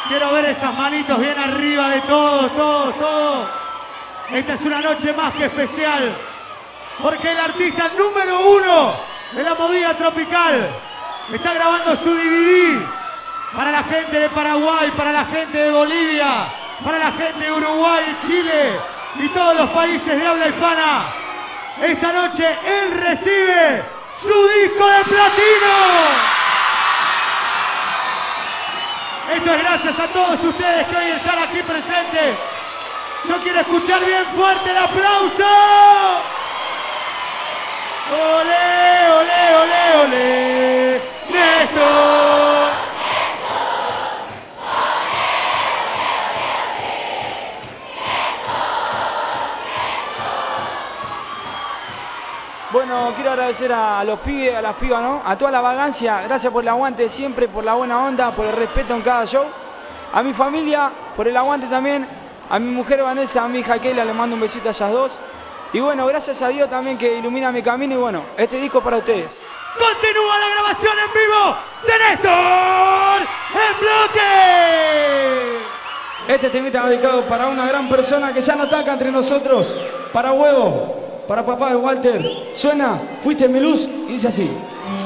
Quiero ver esas manitos bien arriba de todos, todos, todos. Esta es una noche más que especial, porque el artista número 1 de la movida tropical está grabando su DVD para la gente de Paraguay, para la gente de Bolivia, para la gente de Uruguay, Chile y todos los países de habla hispana. Esta noche él recibe su disco de platino. Esto es gracias a todos ustedes que hoy están aquí presentes. Yo quiero escuchar bien fuerte el aplauso. ¡Olé, olé, olé, olé! ¡Néstor! Bueno, quiero agradecer a los pibes, a las pibas, ¿no? A toda la vagancia, gracias por el aguante siempre, por la buena onda, por el respeto en cada show. A mi familia, por el aguante también. A mi mujer Vanessa, a mi hija Keila, le mando un besito a ellas dos. Y bueno, gracias a Dios también que ilumina mi camino. Y bueno, este disco para ustedes. Continúa la grabación en vivo de Néstor en bloque. Este temita dedicado para una gran persona que ya no está acá entre nosotros. Para Huevo, para papá de Walter. Suena, fuiste mi luz y dice así.